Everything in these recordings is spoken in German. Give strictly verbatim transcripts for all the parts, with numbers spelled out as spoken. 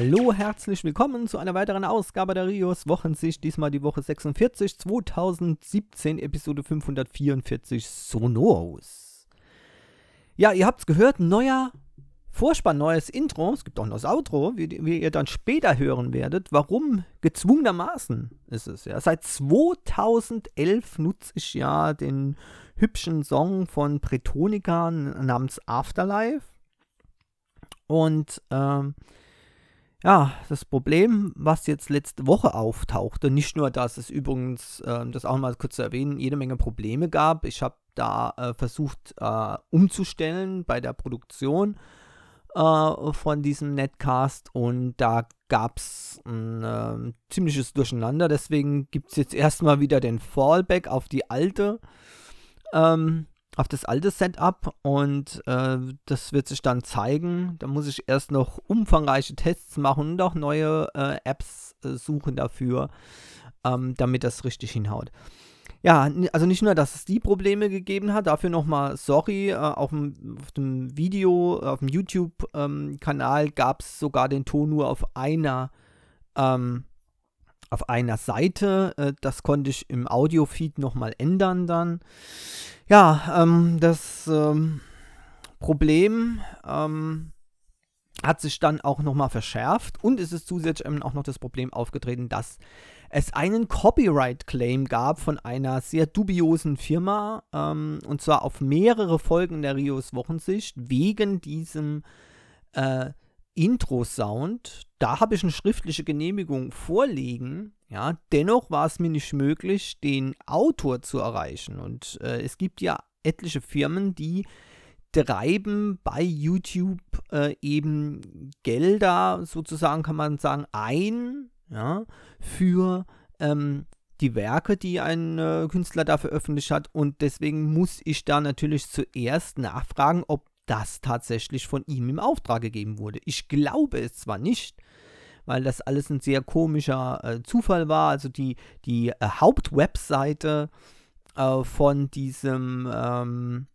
Hallo, herzlich willkommen zu einer weiteren Ausgabe der Rios Wochensicht. Diesmal die Woche sechsundvierzig, zweitausendsiebzehn, Episode fünfhundertvierundvierzig, Sonorous. Ja, ihr habt's gehört, neuer Vorspann, neues Intro. Es gibt auch noch das Outro, wie, wie ihr dann später hören werdet. Warum? Gezwungenermaßen ist es. Ja. Seit zweitausendelf nutze ich ja den hübschen Song von Bretonica namens Afterlife. Und ähm, ja, das Problem, was jetzt letzte Woche auftauchte, nicht nur, dass es übrigens, äh, das auch mal kurz zu erwähnen, jede Menge Probleme gab. Ich habe da äh, versucht äh, umzustellen bei der Produktion äh, von diesem Netcast und da gab es ein äh, ziemliches Durcheinander. Deswegen gibt es jetzt erstmal wieder den Fallback auf die alte ähm, auf das alte Setup und äh, das wird sich dann zeigen. Da muss ich erst noch umfangreiche Tests machen und auch neue äh, Apps äh, suchen dafür, ähm, damit das richtig hinhaut. Ja, also nicht nur, dass es die Probleme gegeben hat, dafür nochmal sorry, äh, auf, dem, auf dem Video, auf dem YouTube-Kanal ähm, gab es sogar den Ton nur auf einer ähm, auf einer Seite. Äh, das konnte ich im Audio-Feed nochmal ändern dann. Ja, ähm, das ähm, Problem ähm, hat sich dann auch nochmal verschärft und es ist zusätzlich eben auch noch das Problem aufgetreten, dass es einen Copyright-Claim gab von einer sehr dubiosen Firma ähm, und zwar auf mehrere Folgen der Rios Wochensicht wegen diesem äh, Intro-Sound. Da habe ich eine schriftliche Genehmigung vorliegen. Ja, dennoch war es mir nicht möglich, den Autor zu erreichen. Und äh, es gibt ja etliche Firmen, die treiben bei YouTube äh, eben Gelder, sozusagen kann man sagen, ein, ja, für ähm, die Werke, die ein äh, Künstler da veröffentlicht hat. Und deswegen muss ich da natürlich zuerst nachfragen, ob das tatsächlich von ihm im Auftrag gegeben wurde. Ich glaube es zwar nicht, weil das alles ein sehr komischer äh, Zufall war. Also die, die äh, Hauptwebseite äh, von diesem ähm,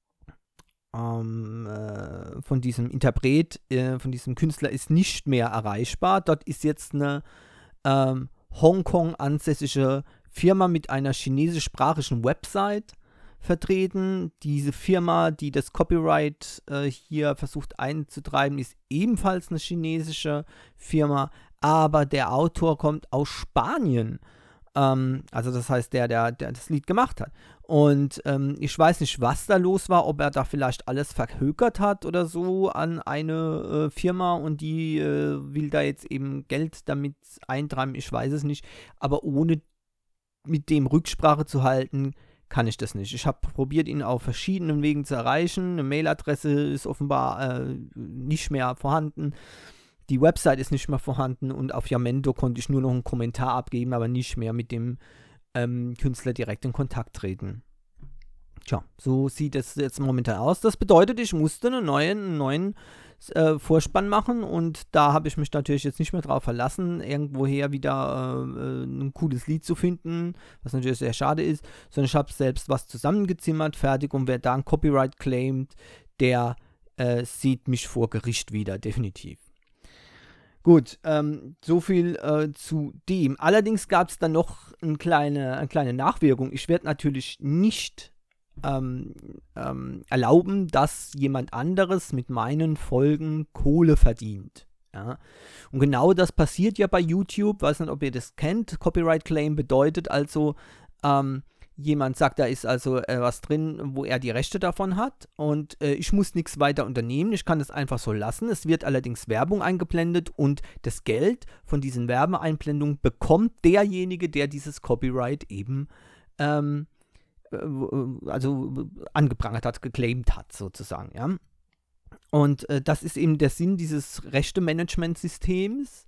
ähm, äh, von diesem Interpret, äh, von diesem Künstler ist nicht mehr erreichbar. Dort ist jetzt eine ähm, Hongkong ansässige Firma mit einer chinesischsprachigen Website vertreten. Diese Firma, die das Copyright äh, hier versucht einzutreiben, ist ebenfalls eine chinesische Firma, aber der Autor kommt aus Spanien. Ähm, also das heißt, der, der, der das Lied gemacht hat. Und ähm, ich weiß nicht, was da los war, ob er da vielleicht alles verhökert hat oder so an eine äh, Firma und die äh, will da jetzt eben Geld damit eintreiben, ich weiß es nicht. Aber ohne mit dem Rücksprache zu halten, kann ich das nicht. Ich habe probiert, ihn auf verschiedenen Wegen zu erreichen. Eine Mailadresse ist offenbar äh, nicht mehr vorhanden. Die Website ist nicht mehr vorhanden und auf Yamendo konnte ich nur noch einen Kommentar abgeben, aber nicht mehr mit dem ähm, Künstler direkt in Kontakt treten. Tja, so sieht es jetzt momentan aus. Das bedeutet, ich musste einen neuen, einen neuen äh, Vorspann machen und da habe ich mich natürlich jetzt nicht mehr drauf verlassen, irgendwoher wieder äh, ein cooles Lied zu finden, was natürlich sehr schade ist, sondern ich habe selbst was zusammengezimmert, fertig, und wer da ein Copyright claimt, der äh, sieht mich vor Gericht wieder, definitiv. Gut, ähm, so viel äh, zu dem. Allerdings gab es dann noch eine kleine, eine kleine Nachwirkung. Ich werde natürlich nicht ähm, ähm, erlauben, dass jemand anderes mit meinen Folgen Kohle verdient. Ja? Und genau das passiert ja bei YouTube. Ich weiß nicht, ob ihr das kennt. Copyright Claim bedeutet also, ähm, jemand sagt, da ist also äh, was drin, wo er die Rechte davon hat und äh, ich muss nichts weiter unternehmen, ich kann das einfach so lassen. Es wird allerdings Werbung eingeblendet und das Geld von diesen Werbeeinblendungen bekommt derjenige, der dieses Copyright eben ähm, äh, also angeprangert hat, geclaimt hat sozusagen, ja. Und äh, das ist eben der Sinn dieses Rechte-Management-Systems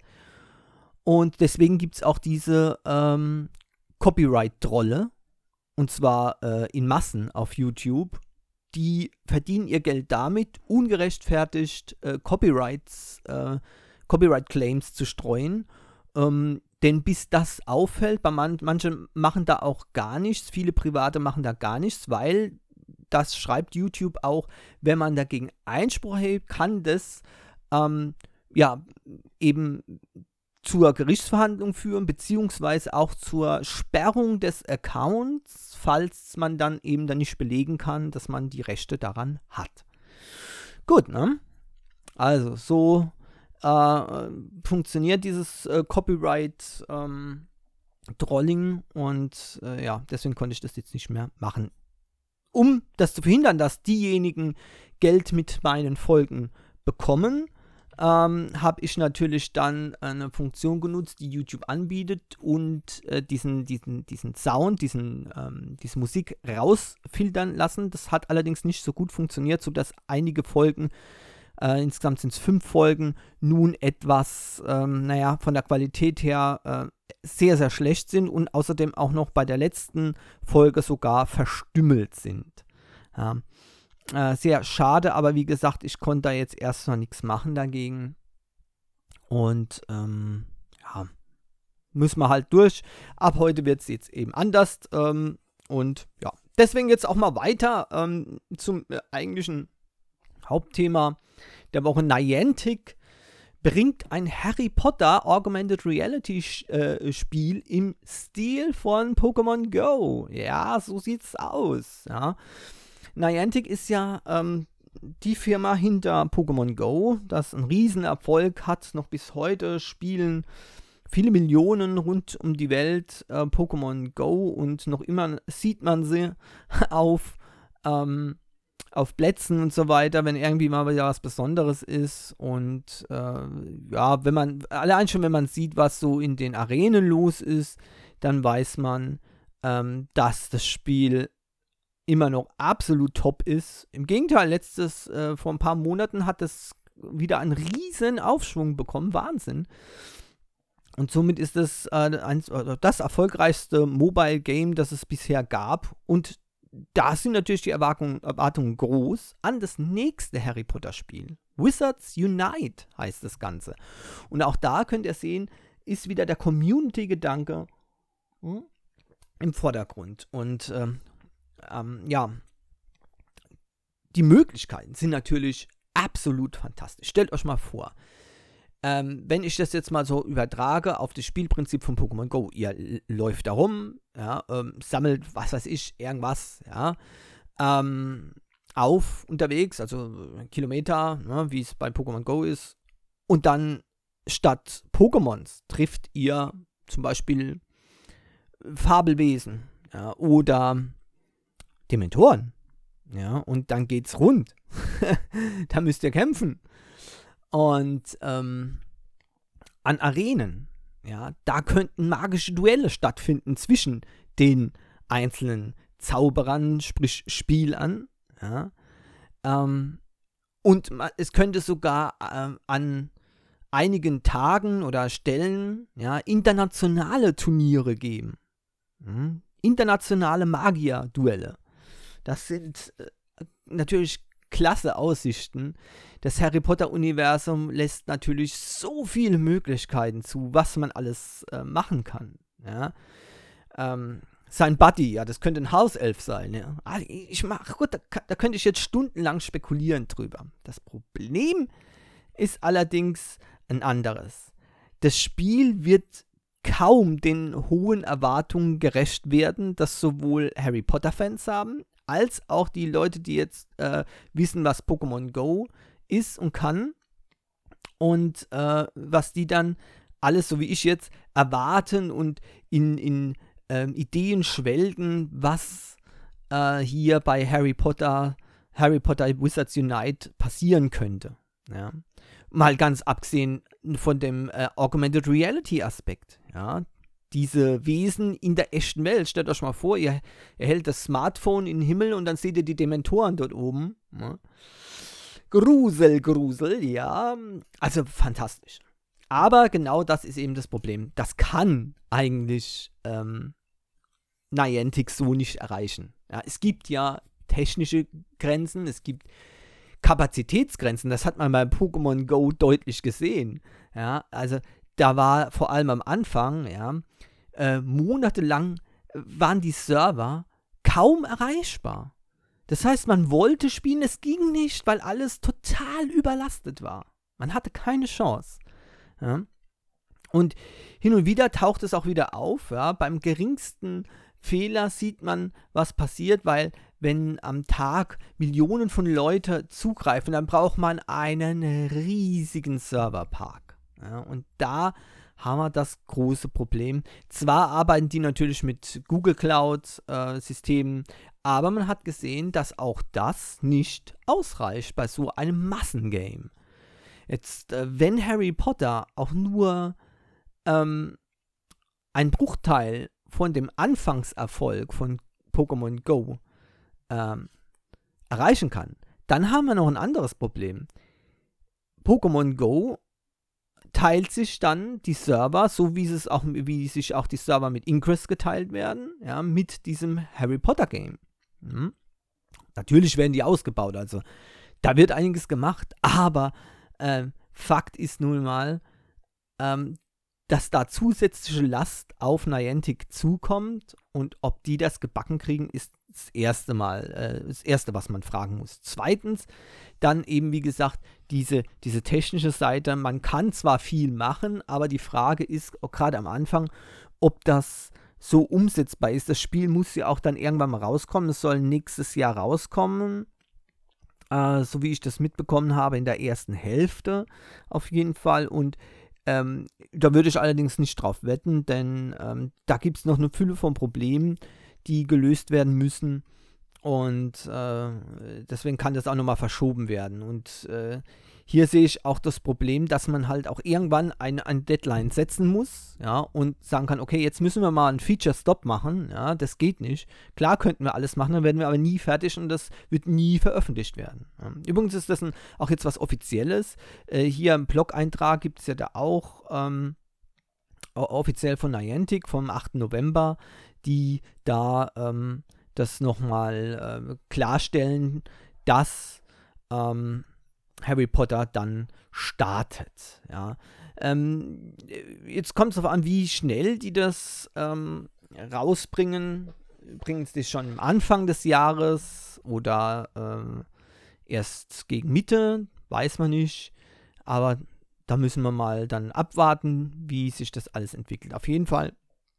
und deswegen gibt es auch diese ähm, Copyright-Trolle. Und zwar äh, in Massen auf YouTube. Die verdienen ihr Geld damit, ungerechtfertigt äh, Copyrights, äh, Copyright-Claims zu streuen. Ähm, denn bis das auffällt, bei man, manche machen da auch gar nichts, viele Private machen da gar nichts, weil das schreibt YouTube auch, wenn man dagegen Einspruch erhebt, kann das ähm, ja, eben zur Gerichtsverhandlung führen, beziehungsweise auch zur Sperrung des Accounts, falls man dann eben dann nicht belegen kann, dass man die Rechte daran hat. Gut, ne? Also, so äh, funktioniert dieses äh, Copyright ähm, Trolling und äh, ja, deswegen konnte ich das jetzt nicht mehr machen. Um das zu verhindern, dass diejenigen Geld mit meinen Folgen bekommen, ähm, habe ich natürlich dann eine Funktion genutzt, die YouTube anbietet und äh, diesen, diesen, diesen Sound, diesen, ähm, diese Musik rausfiltern lassen. Das hat allerdings nicht so gut funktioniert, sodass einige Folgen, äh, insgesamt sind es fünf Folgen, nun etwas, ähm, naja, von der Qualität her äh, sehr, sehr schlecht sind und außerdem auch noch bei der letzten Folge sogar verstümmelt sind. Ja. Äh, sehr schade, aber wie gesagt, ich konnte da jetzt erstmal nichts machen dagegen. Und ähm, ja, müssen wir halt durch. Ab heute wird es jetzt eben anders. Ähm, und ja, deswegen jetzt auch mal weiter ähm, zum äh, eigentlichen Hauptthema der Woche. Niantic bringt ein Harry Potter Augmented Reality äh, Spiel im Stil von Pokémon Go. Ja, so sieht's aus. Ja. Niantic ist ja ähm, die Firma hinter Pokémon Go, das einen riesen Erfolg hat. Noch bis heute spielen viele Millionen rund um die Welt äh, Pokémon Go und noch immer sieht man sie auf, ähm, auf Plätzen und so weiter, wenn irgendwie mal wieder was Besonderes ist. Und äh, ja, wenn man, allein schon wenn man sieht, was so in den Arenen los ist, dann weiß man, ähm, dass das Spiel immer noch absolut top ist. Im Gegenteil, letztes, äh, vor ein paar Monaten hat es wieder einen riesen Aufschwung bekommen. Wahnsinn. Und somit ist es äh, ein, äh, das erfolgreichste Mobile Game, das es bisher gab. Und da sind natürlich die Erwartungen, Erwartungen groß an das nächste Harry Potter Spiel. Wizards Unite heißt das Ganze. Und auch da könnt ihr sehen, ist wieder der Community-Gedanke hm, im Vordergrund. Und ähm, Ähm, ja, die Möglichkeiten sind natürlich absolut fantastisch. Stellt euch mal vor, ähm, wenn ich das jetzt mal so übertrage auf das Spielprinzip von Pokémon Go, ihr l- läuft da rum, ja, ähm, sammelt, was weiß ich, irgendwas, ja, ähm, auf unterwegs, also Kilometer, ne, wie es bei Pokémon Go ist, und dann statt Pokémons trifft ihr zum Beispiel Fabelwesen, ja, oder Dementoren. Ja, und dann geht's rund. Da müsst ihr kämpfen. Und ähm, an Arenen, ja, da könnten magische Duelle stattfinden zwischen den einzelnen Zauberern, sprich Spielern. Ja, ähm, und es könnte sogar ähm, an einigen Tagen oder Stellen ja, internationale Turniere geben. Hm? Internationale Magier-Duelle. Das sind äh, natürlich klasse Aussichten. Das Harry Potter-Universum lässt natürlich so viele Möglichkeiten zu, was man alles äh, machen kann. Ja? Ähm, sein Buddy, ja, das könnte ein Hauself sein. Ja? Ah, ich mach, gut, da, da könnte ich jetzt stundenlang spekulieren drüber. Das Problem ist allerdings ein anderes. Das Spiel wird kaum den hohen Erwartungen gerecht werden, dass sowohl Harry Potter-Fans haben, als auch die Leute, die jetzt äh, wissen, was Pokémon Go ist und kann und äh, was die dann alles, so wie ich jetzt, erwarten und in, in ähm, Ideen schwelgen, was äh, hier bei Harry Potter, Harry Potter Wizards Unite passieren könnte. Ja. Mal ganz abgesehen von dem äh, Augmented Reality Aspekt, ja. Diese Wesen in der echten Welt. Stellt euch mal vor, ihr, ihr hält das Smartphone in den Himmel und dann seht ihr die Dementoren dort oben. Ja. Grusel, Grusel, ja. Also fantastisch. Aber genau das ist eben das Problem. Das kann eigentlich ähm, Niantic so nicht erreichen. Ja, es gibt ja technische Grenzen, es gibt Kapazitätsgrenzen. Das hat man bei Pokémon Go deutlich gesehen. Ja, also da war vor allem am Anfang, ja, äh, monatelang waren die Server kaum erreichbar. Das heißt, man wollte spielen, es ging nicht, weil alles total überlastet war. Man hatte keine Chance. Ja. Und hin und wieder taucht es auch wieder auf. Ja. Beim geringsten Fehler sieht man, was passiert, weil wenn am Tag Millionen von Leuten zugreifen, dann braucht man einen riesigen Serverpark. Ja. Und da haben wir das große Problem. Zwar arbeiten die natürlich mit Google Cloud-Systemen, äh, aber man hat gesehen, dass auch das nicht ausreicht bei so einem Massengame. Jetzt, äh, wenn Harry Potter auch nur ähm, ein Bruchteil von dem Anfangserfolg von Pokémon Go ähm, erreichen kann, dann haben wir noch ein anderes Problem. Pokémon Go teilt sich dann die Server, so wie, es auch, wie sich auch die Server mit Ingress geteilt werden, ja, mit diesem Harry Potter Game. Mhm. Natürlich werden die ausgebaut, also da wird einiges gemacht, aber äh, Fakt ist nun mal, ähm, dass da zusätzliche Last auf Niantic zukommt und ob die das gebacken kriegen, ist das erste Mal, äh, das erste, was man fragen muss. Zweitens, dann eben, wie gesagt, diese, diese technische Seite. Man kann zwar viel machen, aber die Frage ist, gerade am Anfang, ob das so umsetzbar ist. Das Spiel muss ja auch dann irgendwann mal rauskommen. Es soll nächstes Jahr rauskommen. Äh, so wie ich das mitbekommen habe, in der ersten Hälfte auf jeden Fall. Und ähm, da würde ich allerdings nicht drauf wetten, denn ähm, da gibt es noch eine Fülle von Problemen, die gelöst werden müssen. Und äh, deswegen kann das auch nochmal verschoben werden. Und äh, hier sehe ich auch das Problem, dass man halt auch irgendwann eine, eine Deadline setzen muss, ja, und sagen kann, okay, jetzt müssen wir mal einen Feature-Stop machen, ja, das geht nicht. Klar könnten wir alles machen, dann werden wir aber nie fertig und das wird nie veröffentlicht werden. Ja. Übrigens ist das ein, auch jetzt was Offizielles. Äh, hier im Blog-Eintrag gibt es ja da auch ähm, offiziell von Niantic vom achten November, die da ähm, das nochmal äh, klarstellen, dass ähm, Harry Potter dann startet. Ja. Ähm, jetzt kommt es darauf an, wie schnell die das ähm, rausbringen. Bringen sie das schon am Anfang des Jahres oder ähm, erst gegen Mitte, weiß man nicht. Aber da müssen wir mal dann abwarten, wie sich das alles entwickelt. Auf jeden Fall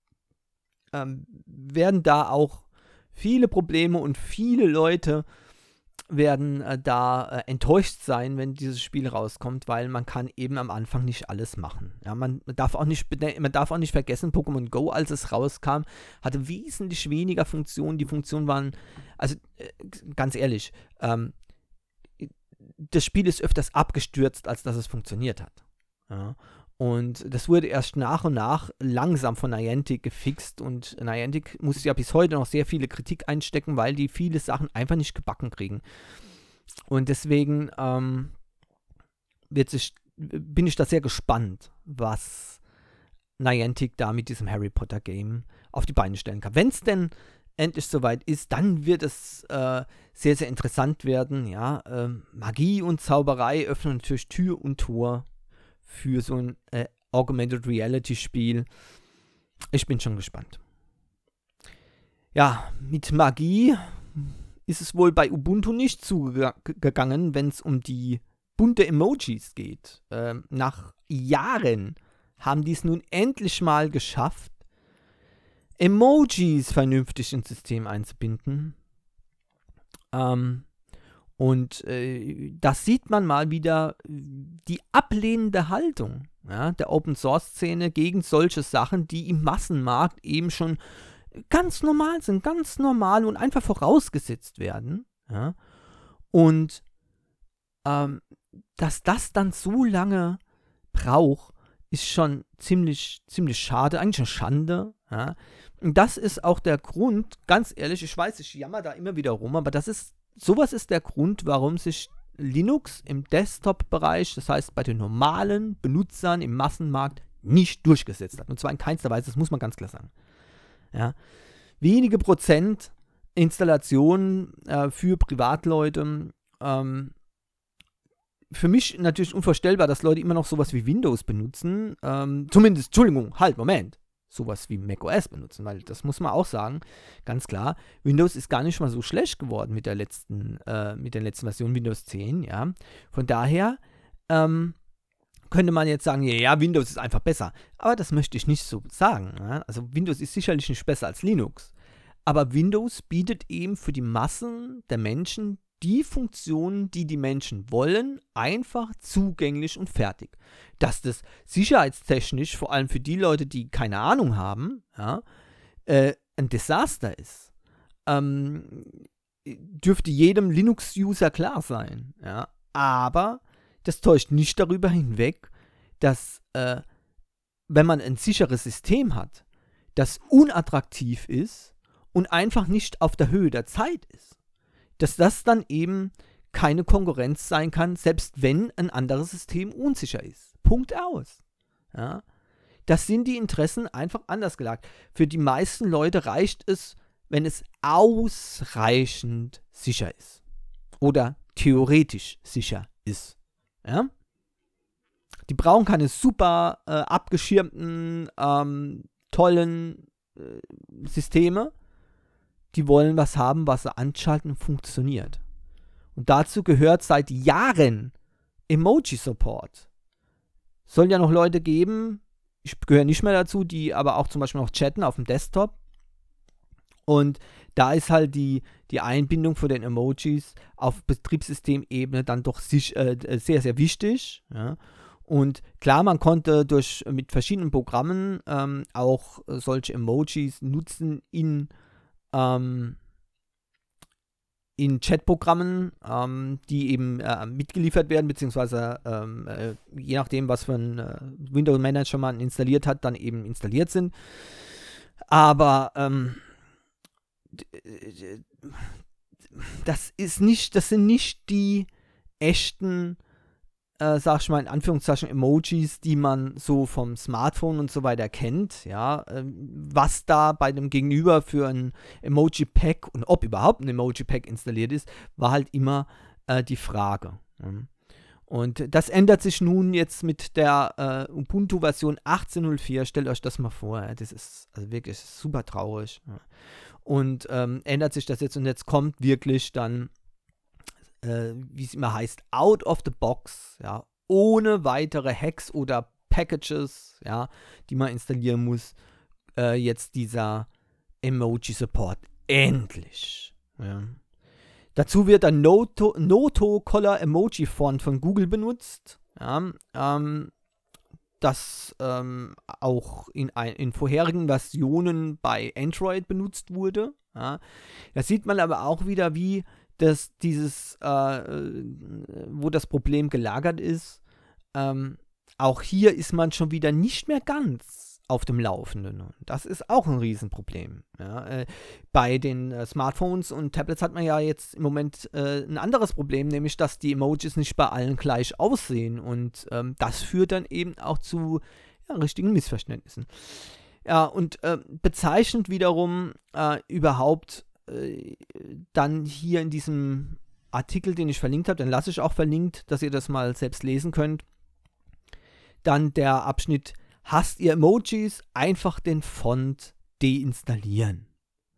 ähm, werden da auch viele Probleme und viele Leute werden äh, da äh, enttäuscht sein, wenn dieses Spiel rauskommt, weil man kann eben am Anfang nicht alles machen. Ja, man darf auch nicht, man darf auch nicht vergessen, Pokémon Go, als es rauskam, hatte wesentlich weniger Funktionen. Die Funktionen waren, also äh, ganz ehrlich, ähm, das Spiel ist öfters abgestürzt, als dass es funktioniert hat. Ja. Und das wurde erst nach und nach langsam von Niantic gefixt und Niantic muss ja bis heute noch sehr viele Kritik einstecken, weil die viele Sachen einfach nicht gebacken kriegen. Und deswegen ähm, wird sich, bin ich da sehr gespannt, was Niantic da mit diesem Harry Potter Game auf die Beine stellen kann. Wenn es denn endlich soweit ist, dann wird es äh, sehr, sehr interessant werden. Ja? Ähm, Magie und Zauberei öffnen natürlich Tür und Tor für so ein äh, Augmented Reality Spiel. Ich bin schon gespannt. Ja, mit Magie ist es wohl bei Ubuntu nicht zugegangen, wenn es um die bunte Emojis geht. Ähm, nach Jahren haben die es nun endlich mal geschafft, Emojis vernünftig ins System einzubinden. Ähm, Und äh, das sieht man mal wieder, die ablehnende Haltung, ja, der Open-Source-Szene gegen solche Sachen, die im Massenmarkt eben schon ganz normal sind, ganz normal und einfach vorausgesetzt werden. Ja. Und ähm, dass das dann so lange braucht, ist schon ziemlich, ziemlich schade, eigentlich eine Schande. Ja. Und das ist auch der Grund, ganz ehrlich, ich weiß, ich jammer da immer wieder rum, aber das ist Sowas ist der Grund, warum sich Linux im Desktop-Bereich, das heißt bei den normalen Benutzern im Massenmarkt, nicht durchgesetzt hat. Und zwar in keinster Weise, das muss man ganz klar sagen. Ja. Wenige Prozent Installationen äh, für Privatleute. Ähm, für mich natürlich unvorstellbar, dass Leute immer noch sowas wie Windows benutzen. Ähm, zumindest, Entschuldigung, halt, Moment. Sowas wie macOS benutzen, weil das muss man auch sagen, ganz klar, Windows ist gar nicht mal so schlecht geworden mit der letzten, äh, mit der letzten Version Windows zehn, ja. Von daher, ähm, könnte man jetzt sagen, ja, Windows ist einfach besser. Aber das möchte ich nicht so sagen. Ja? Also Windows ist sicherlich nicht besser als Linux. Aber Windows bietet eben für die Massen der Menschen die Funktionen, die die Menschen wollen, einfach zugänglich und fertig. Dass das sicherheitstechnisch, vor allem für die Leute, die keine Ahnung haben, ja, äh, ein Desaster ist, ähm, dürfte jedem Linux-User klar sein. Ja? Aber das täuscht nicht darüber hinweg, dass, äh, wenn man ein sicheres System hat, das unattraktiv ist und einfach nicht auf der Höhe der Zeit ist, dass das dann eben keine Konkurrenz sein kann, selbst wenn ein anderes System unsicher ist. Punkt aus. Ja? Das sind die Interessen einfach anders gelagert. Für die meisten Leute reicht es, wenn es ausreichend sicher ist. Oder theoretisch sicher ist. Ja? Die brauchen keine super äh, abgeschirmten, ähm, tollen äh, Systeme. Die wollen was haben, was sie anschalten und funktioniert. Und dazu gehört seit Jahren Emoji-Support. Soll ja noch Leute geben, ich gehöre nicht mehr dazu, die aber auch zum Beispiel noch chatten auf dem Desktop. Und da ist halt die, die Einbindung von den Emojis auf Betriebssystemebene dann doch sich, äh, sehr, sehr wichtig. Ja. Und klar, man konnte durch, mit verschiedenen Programmen ähm, auch solche Emojis nutzen in, ähm, in Chatprogrammen, ähm, die eben äh, mitgeliefert werden, beziehungsweise ähm, äh, je nachdem, was für ein äh, Windows-Manager man installiert hat, dann eben installiert sind. Aber ähm, das ist nicht, das sind nicht die echten, äh, sag ich mal in Anführungszeichen, Emojis, die man so vom Smartphone und so weiter kennt, ja, ähm, was da bei dem Gegenüber für ein Emoji-Pack und ob überhaupt ein Emoji-Pack installiert ist, war halt immer äh, die Frage. Ja. Und das ändert sich nun jetzt mit der äh, Ubuntu-Version achtzehn Punkt null vier. Stellt euch das mal vor, ja, das ist also wirklich super traurig. Ja. Und ähm, ändert sich das jetzt und jetzt kommt wirklich dann, äh, wie es immer heißt, out of the box, ja, ohne weitere Hacks oder Packages, ja, die man installieren muss, äh, jetzt dieser Emoji-Support. Endlich. Ja. Dazu wird ein Noto, Noto Color Emoji Font von Google benutzt, ja, ähm, das ähm, auch in, ein, in vorherigen Versionen bei Android benutzt wurde. Ja. Da sieht man aber auch wieder, wie das dieses, äh, wo das Problem gelagert ist. Ähm, auch hier ist man schon wieder nicht mehr ganz auf dem Laufenden. Und das ist auch ein Riesenproblem. Ja. Äh, bei den äh, Smartphones und Tablets hat man ja jetzt im Moment äh, ein anderes Problem, nämlich, dass die Emojis nicht bei allen gleich aussehen. Und ähm, das führt dann eben auch zu ja, richtigen Missverständnissen. Ja, und äh, bezeichnend wiederum äh, überhaupt äh, dann hier in diesem Artikel, den ich verlinkt habe, den lasse ich auch verlinkt, dass ihr das mal selbst lesen könnt. Dann der Abschnitt: Hasst ihr Emojis? Einfach den Font deinstallieren.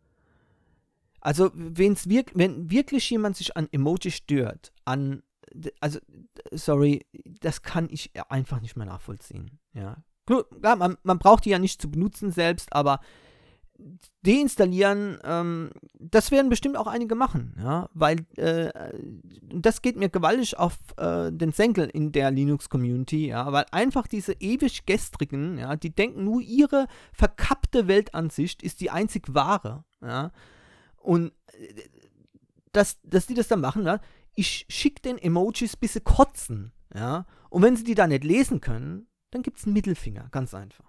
Also, wenn's wirk- wenn wirklich jemand sich an Emoji stört, an, also, sorry, das kann ich einfach nicht mehr nachvollziehen. Ja, klar, man, man braucht die ja nicht zu benutzen selbst, aber deinstallieren, ähm, das werden bestimmt auch einige machen, ja, weil äh, das geht mir gewaltig auf äh, den Senkel in der Linux-Community, ja, weil einfach diese ewig gestrigen, ja, die denken nur, ihre verkappte Weltansicht ist die einzig wahre, ja, und dass, dass die das dann machen, ja, ich schicke den Emojis, bis sie kotzen, ja, und wenn sie die da nicht lesen können, dann gibt es einen Mittelfinger, ganz einfach.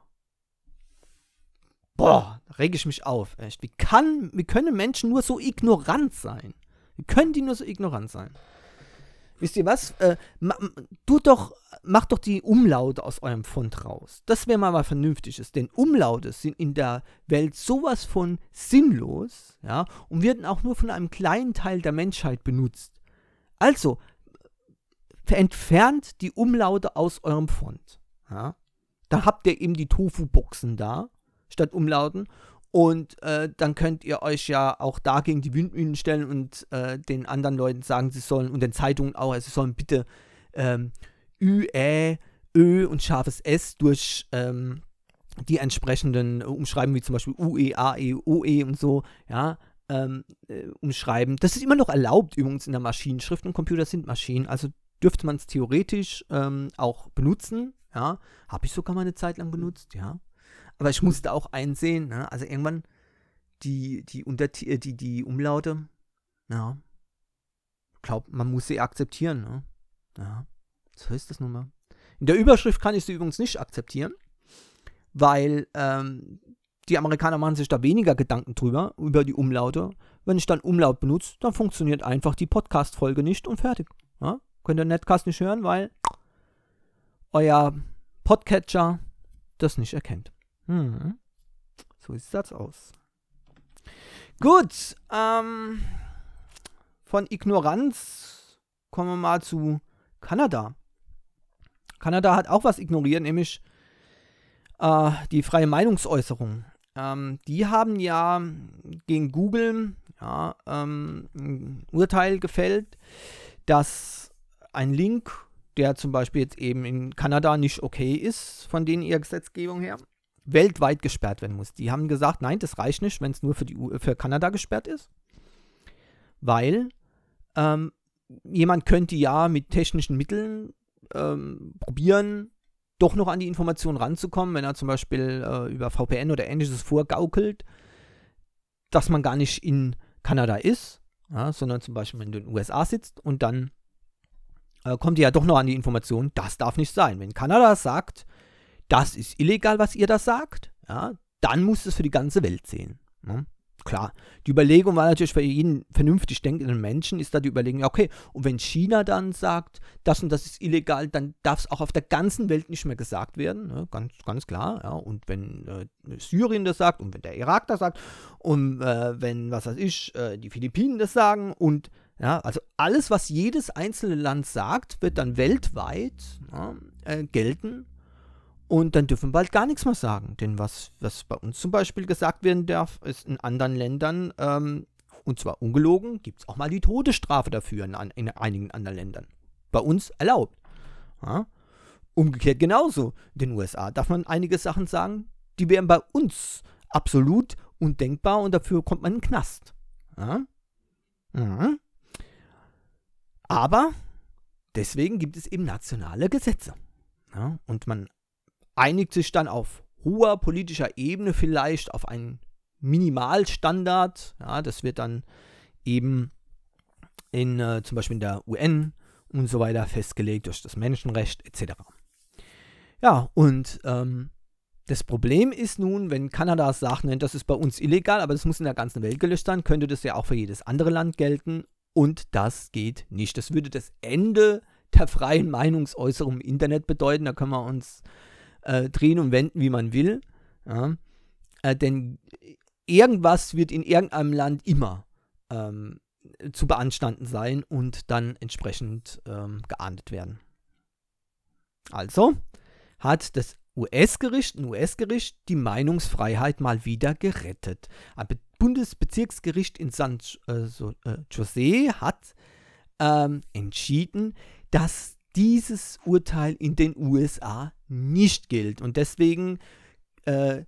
Boah, da rege ich mich auf, echt. Wie, kann, wie können Menschen nur so ignorant sein? Wie können die nur so ignorant sein? Wisst ihr was? Äh, ma, du doch, macht doch die Umlaute aus eurem Font raus. Das wäre mal was Vernünftiges, denn Umlaute sind in der Welt sowas von sinnlos, ja, und werden auch nur von einem kleinen Teil der Menschheit benutzt. Also, entfernt die Umlaute aus eurem Font, ja. Da habt ihr eben die Tofu-Boxen da, statt Umlauten. Und äh, dann könnt ihr euch ja auch da gegen die Windmühlen stellen und äh, den anderen Leuten sagen, sie sollen, und den Zeitungen auch, sie sollen bitte ähm, Ü, Ä, Ö und scharfes S durch ähm, die entsprechenden Umschreiben, wie zum Beispiel U E, A E, O E und so, ja, ähm, äh, umschreiben. Das ist immer noch erlaubt übrigens in der Maschinenschrift und Computer sind Maschinen, also dürfte man es theoretisch ähm, auch benutzen, ja. Habe ich sogar mal eine Zeit lang benutzt, ja. Aber ich musste auch einsehen, ne? Also irgendwann die, die, Unterti- äh, die, die Umlaute, ja, ich glaube, man muss sie akzeptieren, ne? Ja, so ist das nun mal. In der Überschrift kann ich sie übrigens nicht akzeptieren, weil ähm, die Amerikaner machen sich da weniger Gedanken drüber, über die Umlaute. Wenn ich dann Umlaut benutze, dann funktioniert einfach die Podcast-Folge nicht und fertig. Ja? Könnt ihr Netcast nicht hören, weil euer Podcatcher das nicht erkennt. Hm. So sieht das aus. Gut, ähm, von Ignoranz kommen wir mal zu Kanada. Kanada hat auch was ignoriert, nämlich äh, die freie Meinungsäußerung. Ähm, die haben ja gegen Google ja, ähm, ein Urteil gefällt, dass ein Link, der zum Beispiel jetzt eben in Kanada nicht okay ist, von denen ihrer Gesetzgebung her, weltweit gesperrt werden muss. Die haben gesagt, nein, das reicht nicht, wenn es nur für, die U- für Kanada gesperrt ist, weil ähm, jemand könnte ja mit technischen Mitteln ähm, probieren, doch noch an die Informationen ranzukommen, wenn er zum Beispiel äh, über V P N oder ähnliches vorgaukelt, dass man gar nicht in Kanada ist, ja, sondern zum Beispiel in den U S A sitzt und dann äh, kommt ihr ja doch noch an die Informationen, das darf nicht sein. Wenn Kanada sagt, das ist illegal, was ihr da sagt, ja, dann muss es für die ganze Welt sehen. Ne? Klar, die Überlegung war natürlich für jeden vernünftig denkenden Menschen, ist da die Überlegung, ja, okay, und wenn China dann sagt, das und das ist illegal, dann darf es auch auf der ganzen Welt nicht mehr gesagt werden, ne? ganz, ganz klar, ja, und wenn äh, Syrien das sagt und wenn der Irak das sagt und äh, wenn, was weiß ich, äh, die Philippinen das sagen und ja, also alles, was jedes einzelne Land sagt, wird dann weltweit ja, äh, gelten. Und dann dürfen wir bald gar nichts mehr sagen. Denn was, was bei uns zum Beispiel gesagt werden darf, ist in anderen Ländern, ähm, und zwar ungelogen, gibt es auch mal die Todesstrafe dafür in, in einigen anderen Ländern. Bei uns erlaubt. Ja? Umgekehrt genauso. In den U S A darf man einige Sachen sagen, die wären bei uns absolut undenkbar und dafür kommt man in den Knast. Ja? Mhm. Aber deswegen gibt es eben nationale Gesetze. Ja? Und man einigt sich dann auf hoher politischer Ebene vielleicht auf einen Minimalstandard. Ja, das wird dann eben in, äh, zum Beispiel in der U N und so weiter festgelegt durch das Menschenrecht et cetera. Ja, und ähm, das Problem ist nun, wenn Kanada sagt, ne, das ist bei uns illegal, aber das muss in der ganzen Welt gelöscht sein, könnte das ja auch für jedes andere Land gelten und das geht nicht. Das würde das Ende der freien Meinungsäußerung im Internet bedeuten. Da können wir uns Äh, drehen und wenden, wie man will. Ja. Äh, denn irgendwas wird in irgendeinem Land immer ähm, zu beanstanden sein und dann entsprechend ähm, geahndet werden. Also hat das U S-Gericht, ein U S-Gericht, die Meinungsfreiheit mal wieder gerettet. Ein Be- Bundesbezirksgericht in San äh, so, äh, Jose hat ähm, entschieden, dass dieses Urteil in den U S A nicht gilt. Und deswegen äh,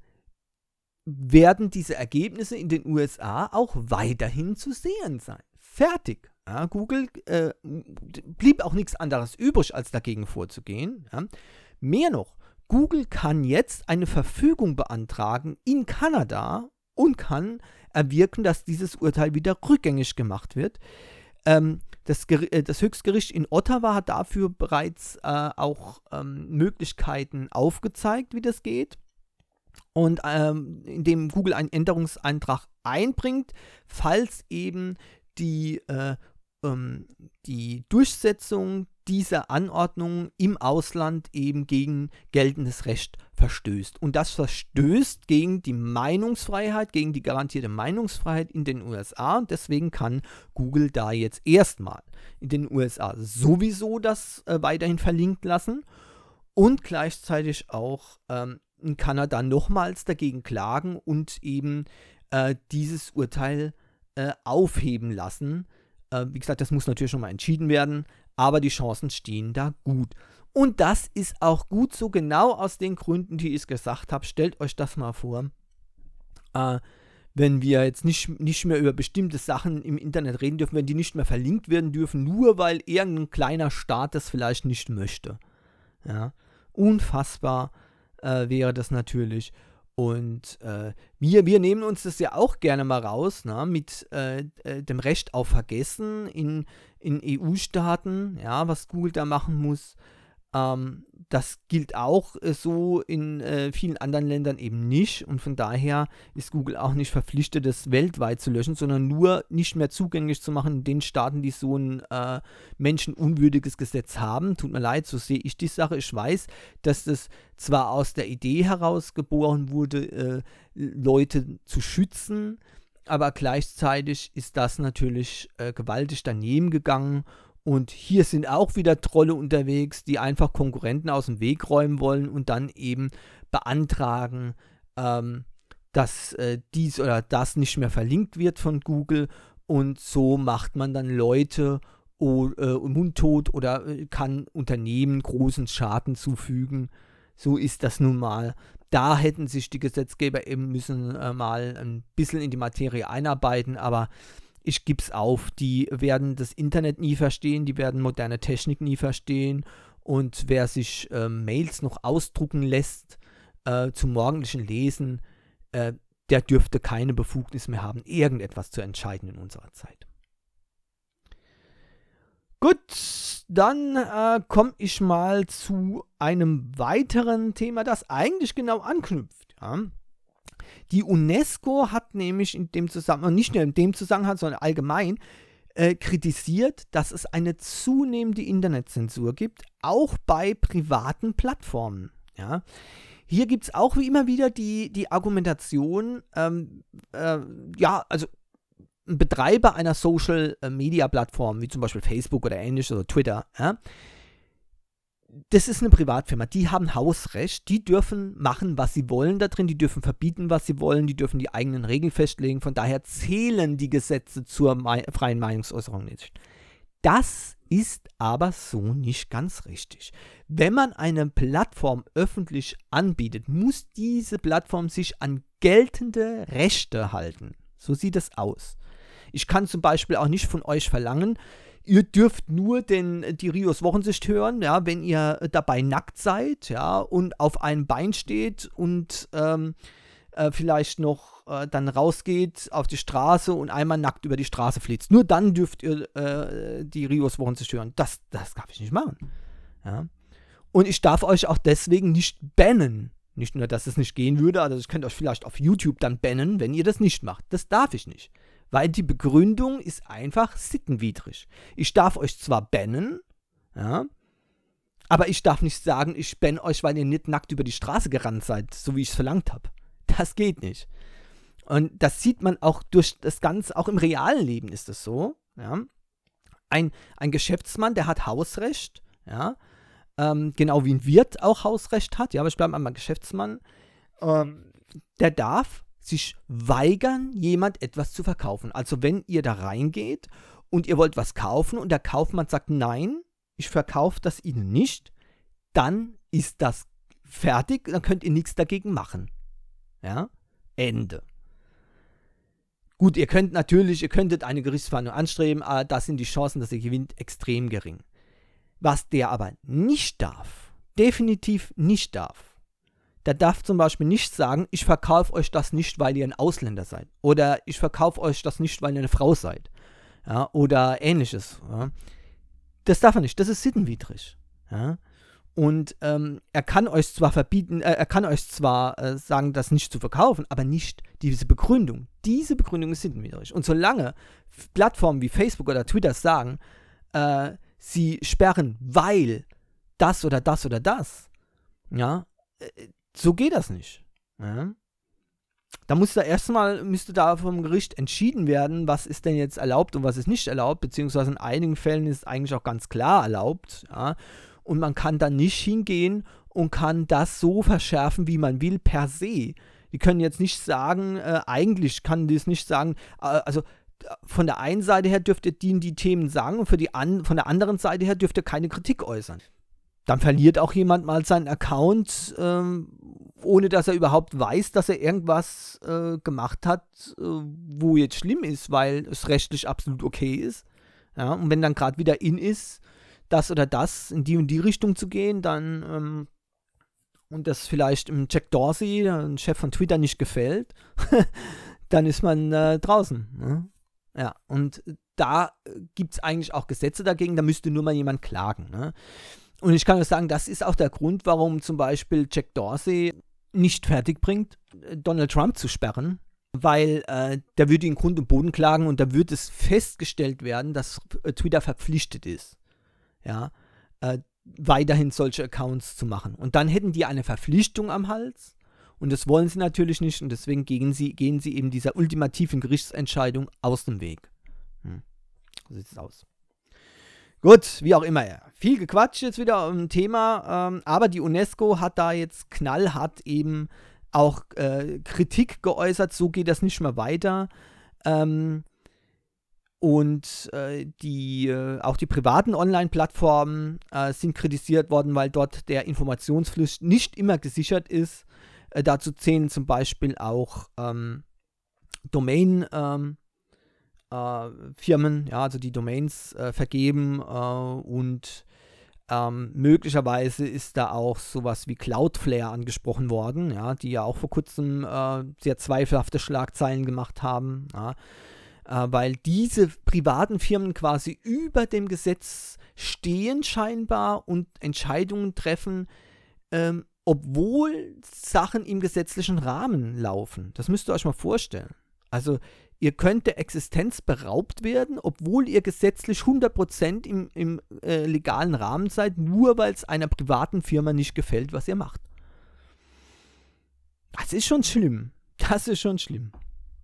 werden diese Ergebnisse in den U S A auch weiterhin zu sehen sein. Fertig. Ja, Google äh, blieb auch nichts anderes übrig, als dagegen vorzugehen. Ja. Mehr noch, Google kann jetzt eine Verfügung beantragen in Kanada und kann erwirken, dass dieses Urteil wieder rückgängig gemacht wird. Ähm, Das, das Höchstgericht in Ottawa hat dafür bereits äh, auch ähm, Möglichkeiten aufgezeigt, wie das geht. Und ähm, indem Google einen Änderungsantrag einbringt, falls eben die, äh, ähm, die Durchsetzung dieser Anordnung im Ausland eben gegen geltendes Recht verstößt. Und das verstößt gegen die Meinungsfreiheit, gegen die garantierte Meinungsfreiheit in den U S A. Und deswegen kann Google da jetzt erstmal in den U S A sowieso das äh, weiterhin verlinkt lassen und gleichzeitig auch ähm, in Kanada nochmals dagegen klagen und eben äh, dieses Urteil äh, aufheben lassen. Äh, wie gesagt, das muss natürlich nochmal entschieden werden, aber die Chancen stehen da gut. Und das ist auch gut so, genau aus den Gründen, die ich gesagt habe. Stellt euch das mal vor, äh, wenn wir jetzt nicht, nicht mehr über bestimmte Sachen im Internet reden dürfen, wenn die nicht mehr verlinkt werden dürfen, nur weil irgendein kleiner Staat das vielleicht nicht möchte. Ja, unfassbar äh, wäre das natürlich. Und äh, wir, wir nehmen uns das ja auch gerne mal raus, na, mit äh, dem Recht auf Vergessen in, in E U-Staaten, ja, was Google da machen muss. Ähm, das gilt auch äh, so in äh, vielen anderen Ländern eben nicht. Und von daher ist Google auch nicht verpflichtet, das weltweit zu löschen, sondern nur nicht mehr zugänglich zu machen in den Staaten, die so ein äh, menschenunwürdiges Gesetz haben. Tut mir leid, so sehe ich die Sache. Ich weiß, dass das zwar aus der Idee heraus geboren wurde, äh, Leute zu schützen, aber gleichzeitig ist das natürlich äh, gewaltig daneben gegangen. Und hier sind auch wieder Trolle unterwegs, die einfach Konkurrenten aus dem Weg räumen wollen und dann eben beantragen, ähm, dass äh, dies oder das nicht mehr verlinkt wird von Google. Und so macht man dann Leute oh, äh, mundtot oder äh, kann Unternehmen großen Schaden zufügen. So ist das nun mal. Da hätten sich die Gesetzgeber eben müssen äh, mal ein bisschen in die Materie einarbeiten, aber ich gebe es auf, die werden das Internet nie verstehen, die werden moderne Technik nie verstehen und wer sich äh, Mails noch ausdrucken lässt äh, zum morgendlichen Lesen, äh, der dürfte keine Befugnis mehr haben, irgendetwas zu entscheiden in unserer Zeit. Gut, dann äh, komme ich mal zu einem weiteren Thema, das eigentlich genau anknüpft, ja. Die UNESCO hat nämlich in dem Zusammenhang, nicht nur in dem Zusammenhang, sondern allgemein, äh, kritisiert, dass es eine zunehmende Internetzensur gibt, auch bei privaten Plattformen. Ja. Hier gibt es auch wie immer wieder die, die Argumentation, ähm, äh, ja, also ein Betreiber einer Social-Media-Plattform, wie zum Beispiel Facebook oder ähnliches oder Twitter, ja, das ist eine Privatfirma, die haben Hausrecht, die dürfen machen, was sie wollen da drin, die dürfen verbieten, was sie wollen, die dürfen die eigenen Regeln festlegen, von daher zählen die Gesetze zur mei- freien Meinungsäußerung nicht. Das ist aber so nicht ganz richtig. Wenn man eine Plattform öffentlich anbietet, muss diese Plattform sich an geltende Rechte halten. So sieht es aus. Ich kann zum Beispiel auch nicht von euch verlangen, ihr dürft nur den, die Rios Wochensicht hören, ja, wenn ihr dabei nackt seid, ja, und auf einem Bein steht und ähm, äh, vielleicht noch äh, dann rausgeht auf die Straße und einmal nackt über die Straße flitzt. Nur dann dürft ihr äh, die Rios Wochensicht hören. Das, das darf ich nicht machen. Ja. Und ich darf euch auch deswegen nicht bannen. Nicht nur, dass es nicht gehen würde, also ich könnte euch vielleicht auf YouTube dann bannen, wenn ihr das nicht macht. Das darf ich nicht. Weil die Begründung ist einfach sittenwidrig. Ich darf euch zwar bannen, ja, aber ich darf nicht sagen, ich banne euch, weil ihr nicht nackt über die Straße gerannt seid, so wie ich es verlangt habe. Das geht nicht. Und das sieht man auch durch das Ganze, auch im realen Leben ist es so. Ja. Ein, ein Geschäftsmann, der hat Hausrecht, ja, ähm, genau wie ein Wirt auch Hausrecht hat, ja, aber ich bleibe einmal Geschäftsmann, ähm, der darf sich weigern, jemand etwas zu verkaufen. Also wenn ihr da reingeht und ihr wollt was kaufen und der Kaufmann sagt, nein, ich verkaufe das Ihnen nicht, dann ist das fertig, dann könnt ihr nichts dagegen machen. Ja, Ende. Gut, ihr könnt natürlich, ihr könntet eine Gerichtsverhandlung anstreben, aber da sind die Chancen, dass ihr gewinnt, extrem gering. Was der aber nicht darf, definitiv nicht darf, der darf zum Beispiel nicht sagen, ich verkaufe euch das nicht, weil ihr ein Ausländer seid. Oder ich verkaufe euch das nicht, weil ihr eine Frau seid. Ja, oder ähnliches. Ja. Das darf er nicht, das ist sittenwidrig. Ja. Und ähm, er kann euch zwar verbieten, äh, er kann euch zwar äh, sagen, das nicht zu verkaufen, aber nicht diese Begründung. Diese Begründung ist sittenwidrig. Und solange Plattformen wie Facebook oder Twitter sagen, äh, sie sperren, weil das oder das oder das, ja, äh, so geht das nicht. Ja. Da muss da erstmal, müsste da vom Gericht entschieden werden, was ist denn jetzt erlaubt und was ist nicht erlaubt, beziehungsweise in einigen Fällen ist es eigentlich auch ganz klar erlaubt. Ja. Und man kann dann nicht hingehen und kann das so verschärfen, wie man will, per se. Die können jetzt nicht sagen, äh, eigentlich kann die es nicht sagen, äh, also von der einen Seite her dürft ihr die, die Themen sagen und für die an, von der anderen Seite her dürft ihr keine Kritik äußern. dann verliert auch jemand mal seinen Account, ähm, ohne dass er überhaupt weiß, dass er irgendwas äh, gemacht hat, äh, wo jetzt schlimm ist, weil es rechtlich absolut okay ist. Ja, und wenn dann gerade wieder in ist, das oder das in die und die Richtung zu gehen, dann ähm, und das vielleicht im Jack Dorsey, dem Chef von Twitter, nicht gefällt, dann ist man äh, draußen. Ne? Ja, und da gibt es eigentlich auch Gesetze dagegen, da müsste nur mal jemand klagen. Ne? Und ich kann nur sagen, das ist auch der Grund, warum zum Beispiel Jack Dorsey nicht fertig bringt, Donald Trump zu sperren, weil äh, der würde in Grund und Boden klagen und da würde es festgestellt werden, dass äh, Twitter verpflichtet ist, ja, äh, weiterhin solche Accounts zu machen. Und dann hätten die eine Verpflichtung am Hals und das wollen sie natürlich nicht und deswegen gehen sie, gehen sie eben dieser ultimativen Gerichtsentscheidung aus dem Weg. Hm. So sieht es aus. Gut, wie auch immer. Viel gequatscht jetzt wieder um ein Thema, ähm, aber die UNESCO hat da jetzt knallhart eben auch äh, Kritik geäußert, so geht das nicht mehr weiter. Ähm, und äh, die, äh, auch die privaten Online-Plattformen äh, sind kritisiert worden, weil dort der Informationsfluss nicht immer gesichert ist. Äh, dazu zählen zum Beispiel auch ähm, Domain- ähm, äh, Firmen, ja, also die Domains äh, vergeben äh, und ähm, möglicherweise ist da auch sowas wie Cloudflare angesprochen worden, ja, die ja auch vor kurzem äh, sehr zweifelhafte Schlagzeilen gemacht haben, ja, äh, weil diese privaten Firmen quasi über dem Gesetz stehen scheinbar und Entscheidungen treffen, ähm, obwohl Sachen im gesetzlichen Rahmen laufen. Das müsst ihr euch mal vorstellen. Also ihr könnt der Existenz beraubt werden, obwohl ihr gesetzlich hundert Prozent im, im äh, legalen Rahmen seid, nur weil es einer privaten Firma nicht gefällt, was ihr macht. Das ist schon schlimm. Das ist schon schlimm.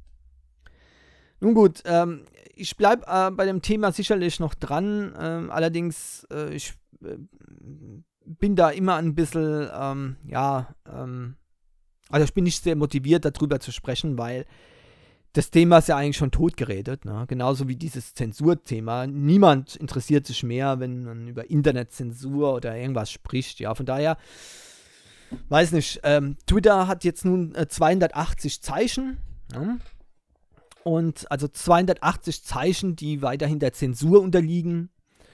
Nun gut, ähm, ich bleibe äh, bei dem Thema sicherlich noch dran. Ähm, allerdings, äh, ich äh, bin da immer ein bisschen, ähm, ja, ähm, also ich bin nicht sehr motiviert, darüber zu sprechen, weil das Thema ist ja eigentlich schon totgeredet, ne? Genauso wie dieses Zensurthema. Niemand interessiert sich mehr, wenn man über Internetzensur oder irgendwas spricht. Ja, von daher, weiß nicht, ähm, Twitter hat jetzt nun äh, zweihundertachtzig Zeichen. Ja? Und also zweihundertachtzig Zeichen, die weiterhin der Zensur unterliegen.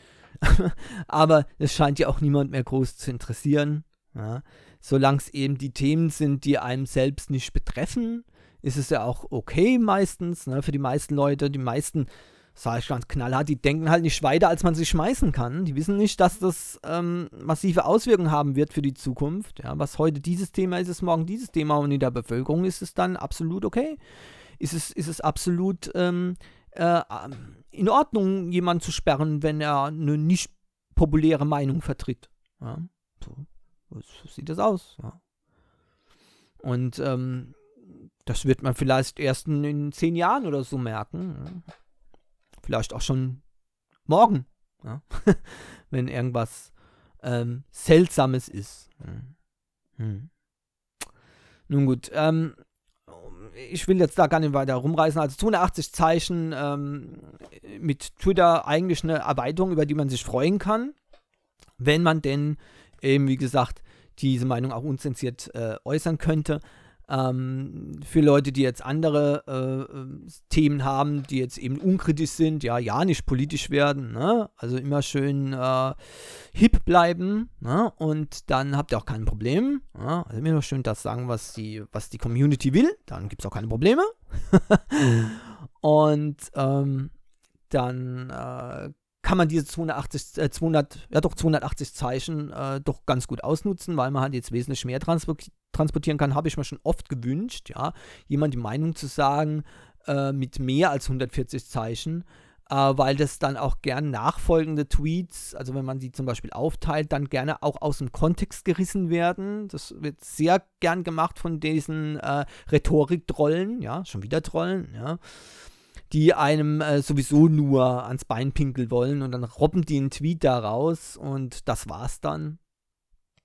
Aber es scheint ja auch niemand mehr groß zu interessieren. Ja? Solange es eben die Themen sind, die einem selbst nicht betreffen, ist es ja auch okay meistens, ne, für die meisten Leute. Die meisten, sage ich ganz knallhart, die denken halt nicht weiter, als man sie schmeißen kann. Die wissen nicht, dass das ähm, massive Auswirkungen haben wird für die Zukunft. Ja, was heute dieses Thema ist, ist morgen dieses Thema und in der Bevölkerung ist es dann absolut okay. Ist es, ist es absolut ähm, äh, in Ordnung, jemanden zu sperren, wenn er eine nicht populäre Meinung vertritt. Ja, so, so sieht das aus. Ja. Und ähm, das wird man vielleicht erst in zehn Jahren oder so merken. Ja. Vielleicht auch schon morgen, ja. Wenn irgendwas ähm, Seltsames ist. Hm. Nun gut, ähm, ich will jetzt da gar nicht weiter rumreißen. Also zweihundertachtzig Zeichen ähm, mit Twitter eigentlich eine Erweiterung, über die man sich freuen kann, wenn man denn eben, wie gesagt, diese Meinung auch unzensiert äh, äußern könnte. Ähm, für Leute, die jetzt andere äh, Themen haben, die jetzt eben unkritisch sind, ja, ja nicht politisch werden, ne? Also immer schön äh, hip bleiben, ne? Und dann habt ihr auch kein Problem. Ja? Also immer nur schön das sagen, was die, was die Community will, dann gibt es auch keine Probleme. Und ähm, dann äh, kann man diese zweihundertachtzig, äh, zweihundert, ja doch zweihundertachtzig Zeichen äh, doch ganz gut ausnutzen, weil man halt jetzt wesentlich mehr transport- transportieren kann, habe ich mir schon oft gewünscht, ja, jemand die Meinung zu sagen äh, mit mehr als hundertvierzig Zeichen, äh, weil das dann auch gern nachfolgende Tweets, also wenn man die zum Beispiel aufteilt, dann gerne auch aus dem Kontext gerissen werden. Das wird sehr gern gemacht von diesen äh, Rhetorik-Trollen, ja, schon wieder Trollen, ja, die einem äh, sowieso nur ans Bein pinkeln wollen und dann robben die einen Tweet da raus und das war's dann.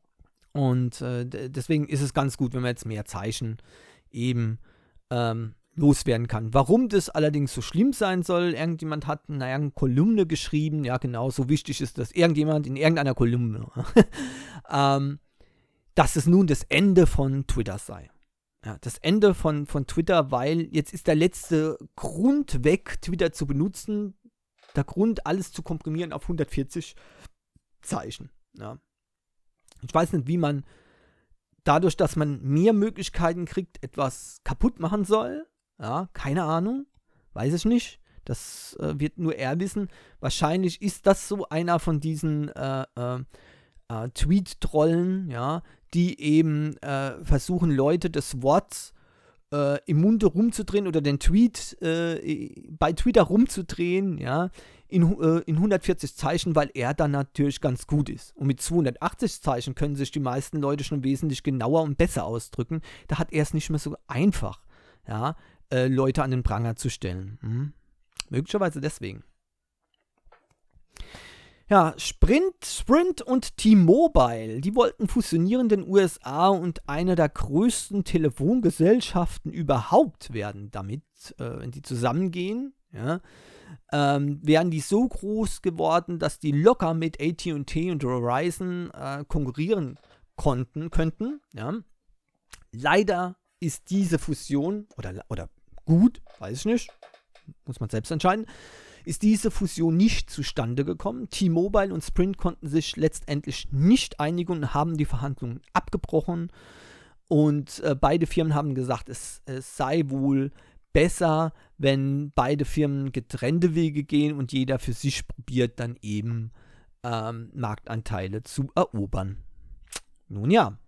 Und äh, d- deswegen ist es ganz gut, wenn man jetzt mehr Zeichen eben ähm, loswerden kann. Warum das allerdings so schlimm sein soll, irgendjemand hat naja, eine Kolumne geschrieben, ja genau, so wichtig ist das, irgendjemand in irgendeiner Kolumne, ähm, dass es nun das Ende von Twitter sei. Ja, das Ende von, von Twitter, weil jetzt ist der letzte Grund weg, Twitter zu benutzen, der Grund, alles zu komprimieren auf hundertvierzig Zeichen. Ja. Ich weiß nicht, wie man dadurch, dass man mehr Möglichkeiten kriegt, etwas kaputt machen soll. Ja, keine Ahnung, weiß ich nicht. Das äh, wird nur er wissen. Wahrscheinlich ist das so einer von diesen äh, äh, äh, Tweet-Trollen, ja, die eben äh, versuchen, Leute das Wort äh, im Munde rumzudrehen oder den Tweet äh, bei Twitter rumzudrehen, ja, in, äh, in hundertvierzig Zeichen, weil er dann natürlich ganz gut ist. Und mit zweihundertachtzig Zeichen können sich die meisten Leute schon wesentlich genauer und besser ausdrücken. Da hat er es nicht mehr so einfach, ja, äh, Leute an den Pranger zu stellen. Hm? Möglicherweise deswegen. Ja, Sprint, Sprint und T-Mobile, die wollten fusionieren in den U S A und eine der größten Telefongesellschaften überhaupt werden damit, äh, wenn die zusammengehen, ja, ähm, wären die so groß geworden, dass die locker mit A T und T und Verizon äh, konkurrieren konnten, könnten, ja. Leider ist diese Fusion, oder, oder gut, weiß ich nicht, muss man selbst entscheiden, ist diese Fusion nicht zustande gekommen. T-Mobile und Sprint konnten sich letztendlich nicht einigen und haben die Verhandlungen abgebrochen. Und äh, beide Firmen haben gesagt, es, es sei wohl besser, wenn beide Firmen getrennte Wege gehen und jeder für sich probiert, dann eben ähm, Marktanteile zu erobern. Nun ja.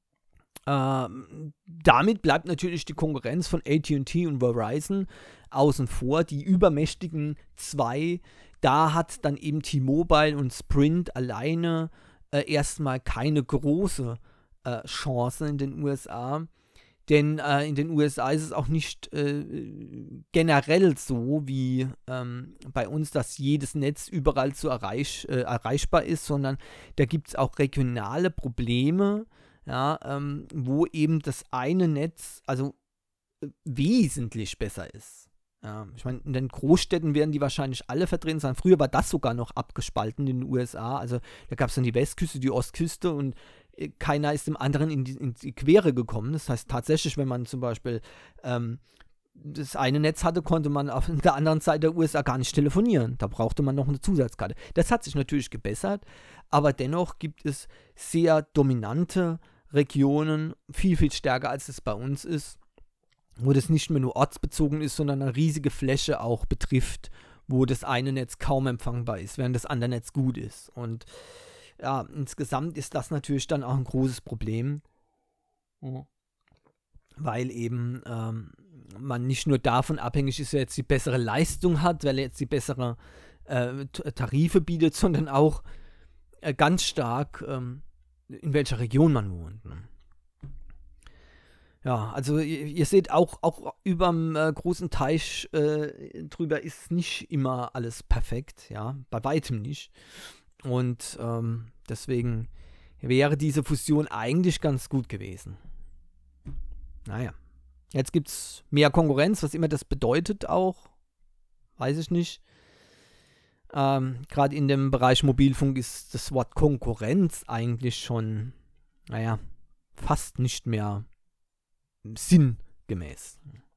Ähm, damit bleibt natürlich die Konkurrenz von A T und T und Verizon außen vor, die übermächtigen zwei. Da hat dann eben T-Mobile und Sprint alleine äh, erstmal keine große äh, Chance in den U S A. Denn äh, in den U S A ist es auch nicht äh, generell so wie ähm, bei uns, dass jedes Netz überall zu erreich, äh, erreichbar ist, sondern da gibt es auch regionale Probleme, ja, ähm, wo eben das eine Netz also äh, wesentlich besser ist. Ja, ich meine, in den Großstädten werden die wahrscheinlich alle vertreten sein. Früher war das sogar noch abgespalten in den U S A. Also da gab es dann die Westküste, die Ostküste und äh, keiner ist dem anderen in die, in die Quere gekommen. Das heißt tatsächlich, wenn man zum Beispiel ähm, das eine Netz hatte, konnte man auf der anderen Seite der U S A gar nicht telefonieren. Da brauchte man noch eine Zusatzkarte. Das hat sich natürlich gebessert, aber dennoch gibt es sehr dominante Regionen, viel, viel stärker als es bei uns ist, wo das nicht mehr nur ortsbezogen ist, sondern eine riesige Fläche auch betrifft, wo das eine Netz kaum empfangbar ist, während das andere Netz gut ist. Und ja, insgesamt ist das natürlich dann auch ein großes Problem, weil eben ähm, man nicht nur davon abhängig ist, wer jetzt die bessere Leistung hat, weil er jetzt die bessere äh, Tarife bietet, sondern auch äh, ganz stark ähm, in welcher Region man wohnt. Ne? Ja, also ihr, ihr seht auch, auch überm äh, großen Teich äh, drüber ist nicht immer alles perfekt, ja, bei weitem nicht. Und ähm, deswegen wäre diese Fusion eigentlich ganz gut gewesen. Naja, jetzt gibt es mehr Konkurrenz, was immer das bedeutet auch, weiß ich nicht. Ähm, Gerade in dem Bereich Mobilfunk ist das Wort Konkurrenz eigentlich schon, naja, fast nicht mehr sinngemäß.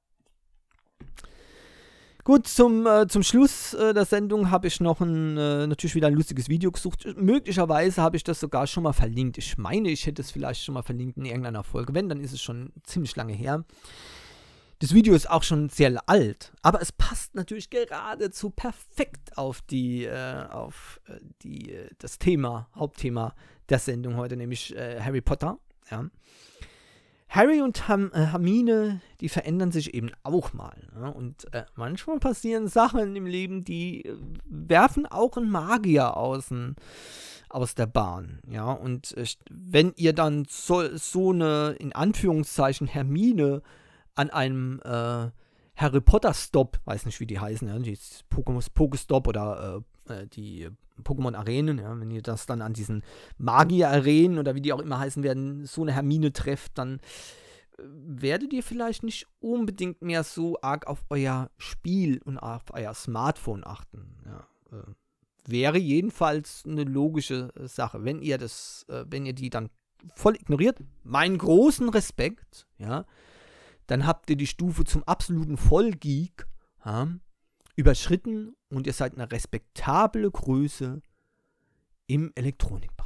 Gut, zum, äh, zum Schluss äh, der Sendung habe ich noch ein, äh, natürlich wieder ein lustiges Video gesucht. Möglicherweise habe ich das sogar schon mal verlinkt. Ich meine, ich hätte es vielleicht schon mal verlinkt in irgendeiner Folge. Wenn, dann ist es schon ziemlich lange her. Das Video ist auch schon sehr alt, aber es passt natürlich geradezu perfekt auf die, äh, auf äh, die, äh, das Thema, Hauptthema der Sendung heute, nämlich äh, Harry Potter. Ja. Harry und Ham, äh, Hermine, die verändern sich eben auch mal. Ne? Und äh, manchmal passieren Sachen im Leben, die äh, werfen auch einen Magier außen, aus der Bahn. Ja? Und äh, wenn ihr dann so, so eine, in Anführungszeichen, Hermine an einem äh, Harry Potter Stop, weiß nicht, wie die heißen, ja, die Pokémon Pokestop oder äh, die Pokémon Arenen, ja, wenn ihr das dann an diesen Magier Arenen oder wie die auch immer heißen werden, so eine Hermine trefft, dann werdet ihr vielleicht nicht unbedingt mehr so arg auf euer Spiel und auf euer Smartphone achten. Ja, äh, wäre jedenfalls eine logische Sache. Wenn ihr das, äh, wenn ihr die dann voll ignoriert, meinen großen Respekt, ja, dann habt ihr die Stufe zum absoluten Vollgeek ja, überschritten und ihr seid eine respektable Größe im Elektronikbereich.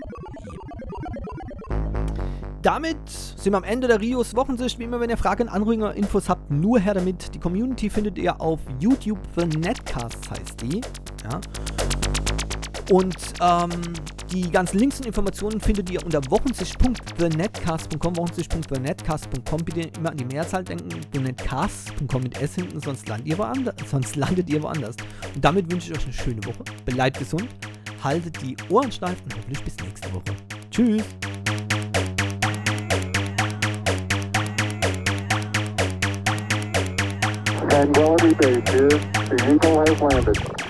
Damit sind wir am Ende der Rios Wochensicht. Wie immer, wenn ihr Fragen, Anregungen, Infos habt, nur her damit. Die Community findet ihr auf YouTube, The Netcasts heißt die. Ja. Und ähm, die ganzen Links und Informationen findet ihr unter wochensicht punkt the netcast punkt com, wochensicht punkt the netcast punkt com. Bitte immer an die Mehrzahl denken, the netcast punkt com mit S hinten, sonst landet ihr woanders. Sonst landet ihr woanders. Und damit wünsche ich euch eine schöne Woche. Bleibt gesund, haltet die Ohren steif und hoffentlich bis nächste Woche. Tschüss! Tranquility Base here. The Eagle has landed.